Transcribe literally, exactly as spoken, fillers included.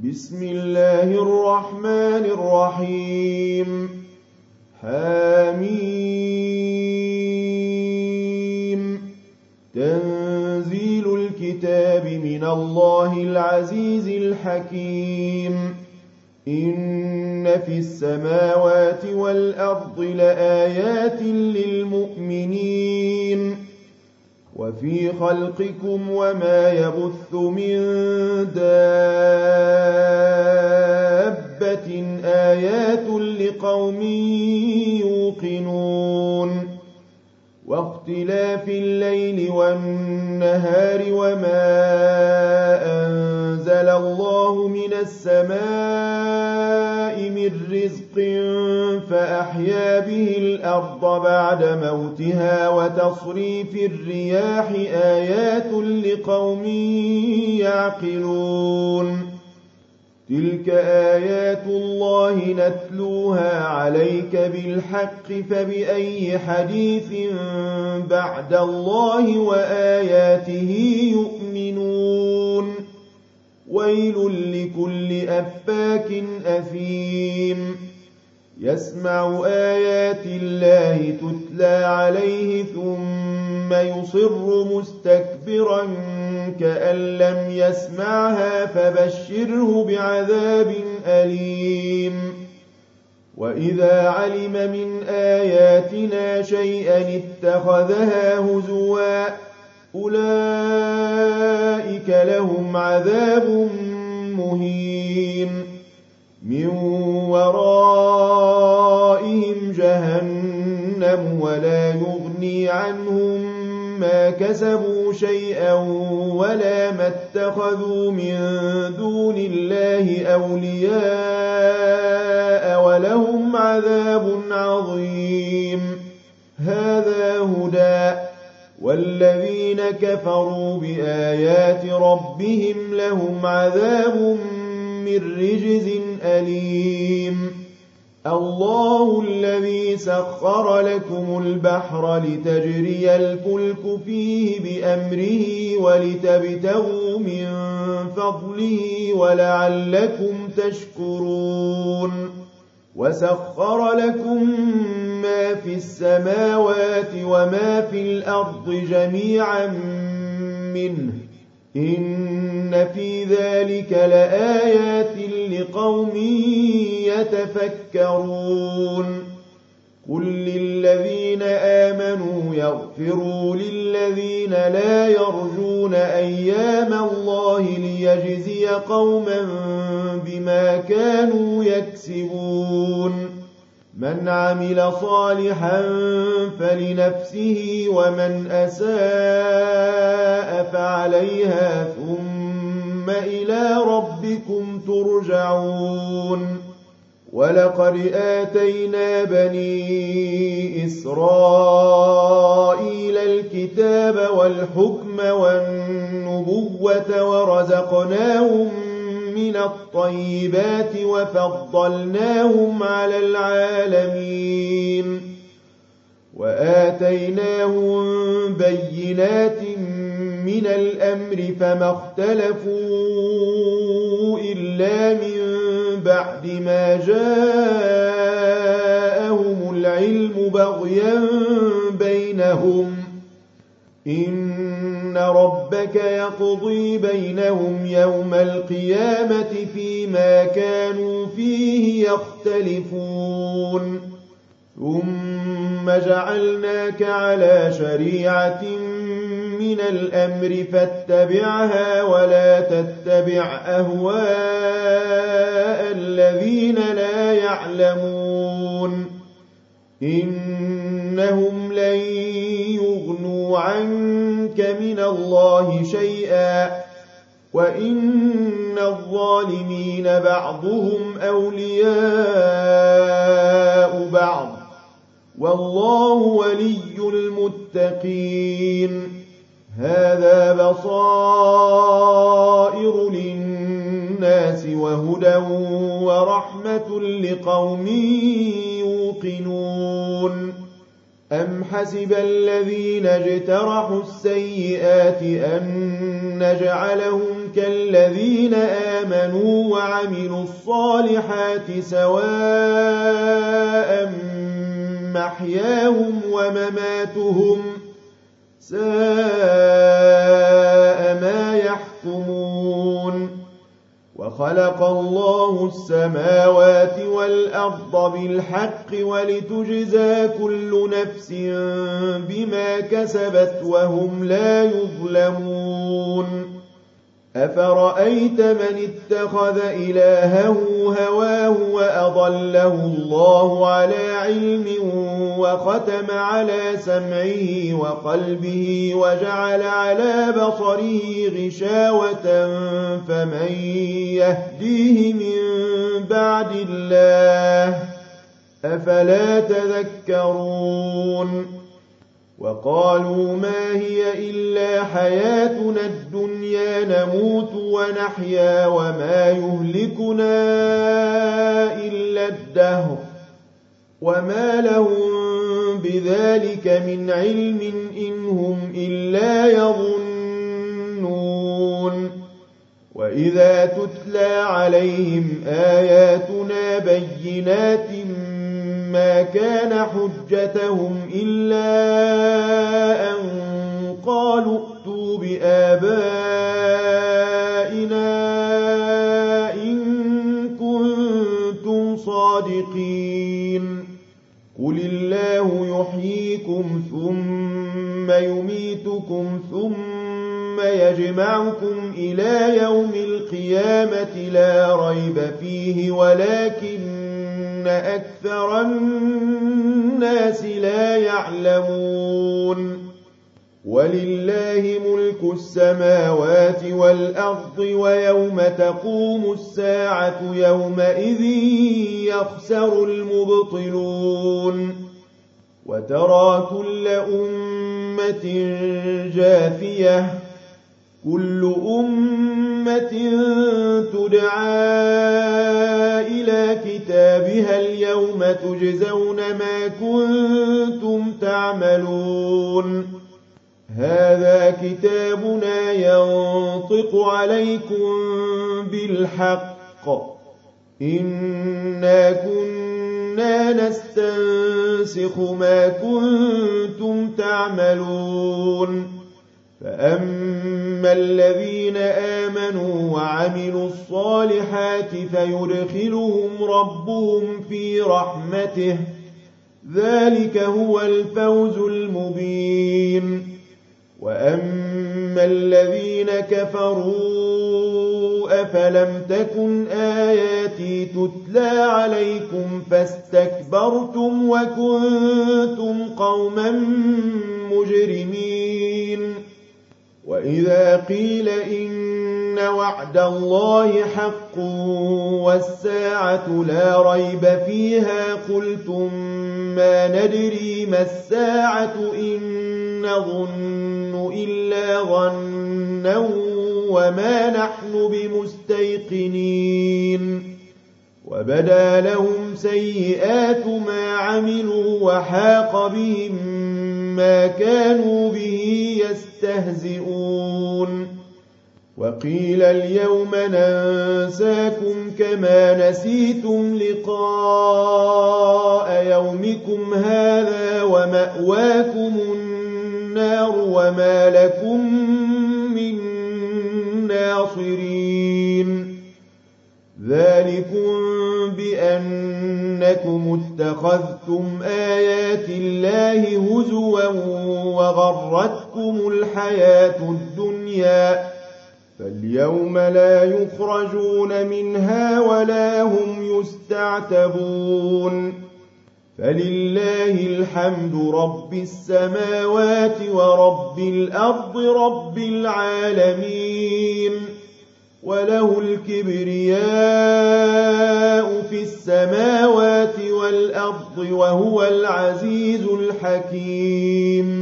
بسم الله الرحمن الرحيم حميم تنزيل الكتاب من الله العزيز الحكيم إن في السماوات والأرض لآيات للمؤمنين وفي خلقكم وما يبث من دابة آيات لقوم يوقنون واختلاف الليل والنهار وما أنزل الله من السماء من رزق فأحيا به الأرض بعد موتها وتصريف الرياح آيات لقوم يعقلون تلك آيات الله نتلوها عليك بالحق فبأي حديث بعد الله وآياته يؤمنون ويل لكل أفاك أثيم يسمع آيات الله تتلى عليه ثم يصر مستكبرا كأن لم يسمعها فبشره بعذاب أليم وإذا علم من آياتنا شيئا اتخذها هزوا أولئك لهم عذاب مهين من ورائهم جهنم ولا يغني عنهم ما كسبوا شيئا ولا ما اتخذوا من دون الله أولياء ولهم عذاب عظيم هذا هدى والذين كفروا بآيات ربهم لهم عذاب من رجز أليم الله الذي سخر لكم البحر لتجري الفلك فيه بأمره ولتبتغوا من فضله ولعلكم تشكرون وسخر لكم ما في السماوات وما في الأرض جميعا منه إن في ذلك لآيات لقوم يتفكرون قل للذين آمنوا يغفروا للذين لا يرجون أيام الله ليجزي قوما بما كانوا يكسبون من عمل صالحا فلنفسه ومن أساء فعليها ثم إلى ربكم ترجعون ولقد آتينا بني إسرائيل الكتاب والحكم والنبوة ورزقناهم من الطيبات وفضلناهم على العالمين وآتيناهم بينات من الأمر فما اختلفوا إلا من بعد ما جاءهم العلم بغيا بينهم إن ربك يقضي بينهم يوم القيامة فيما كانوا فيه يختلفون ثم جعلناك على شريعة من الأمر فاتبعها ولا تتبع أهواء الذين لا يعلمون إنهم لن يغنوا عنك من الله شيئا وإن الظالمين بعضهم أولياء بعض والله ولي المتقين هذا بصائر للناس وهدى ورحمة لقوم يوقنون أم حسب الذين اجترحوا السيئات أن نجعلهم كالذين آمنوا وعملوا الصالحات سواء محياهم ومماتهم ساء ما يحكمون وخلق الله السماوات والأرض بالحق ولتجزى كل نفس بما كسبت وهم لا يظلمون أفرأيت من اتخذ إلهه هواه وأضله الله على علم وختم على سمعه وقلبه وجعل على بصره غشاوة فمن يهديه من بعد الله أفلا تذكرون وقالوا ما هي إلا حياتنا الدنيا نموت ونحيا وما يهلكنا إلا الدهر وما لهم بذلك من علم إن هم إلا يظنون وإذا تتلى عليهم آياتنا بينات ما كان حجتهم إلا أن قالوا ائتوا بآبائنا إن كنتم صادقين قل الله يحييكم ثم يميتكم ثم يجمعكم إلى يوم القيامة لا ريب فيه ولكن أكثر الناس لا يعلمون ولله ملك السماوات والأرض ويوم تقوم الساعة يومئذ يخسر المبطلون وترى كل أمة جاثية كل أمة تدعى إلى كتابها اليوم تجزون ما كنتم تعملون هذا كتابنا ينطق عليكم بالحق إنا كنا نستنسخ ما كنتم تعملون فأما الذين آمنوا وعملوا الصالحات فيدخلهم ربهم في رحمته ذلك هو الفوز المبين وأما الذين كفروا أفلم تكن آياتي تتلى عليكم فاستكبرتم وكنتم قوما مجرمين وإذا قيل إن وعد الله حق والساعة لا ريب فيها قلتم ما ندري ما الساعة إن نظن إلا ظنا وما نحن بمستيقنين وبدا لهم سيئات ما عملوا وحاق بهم ما كانوا به يستهزئون وقيل اليوم ننساكم كما نسيتم لقاء يومكم هذا ومأواكم النار وما لكم من ناصرين ذلكم بأنكم اتخذتم آيات الله هزوا وغرتكم الحياة الدنيا فاليوم لا يخرجون منها ولا هم يستعتبون فلله الحمد رب السماوات ورب الأرض رب العالمين وله الكبرياء في السماوات والأرض وهو العزيز الحكيم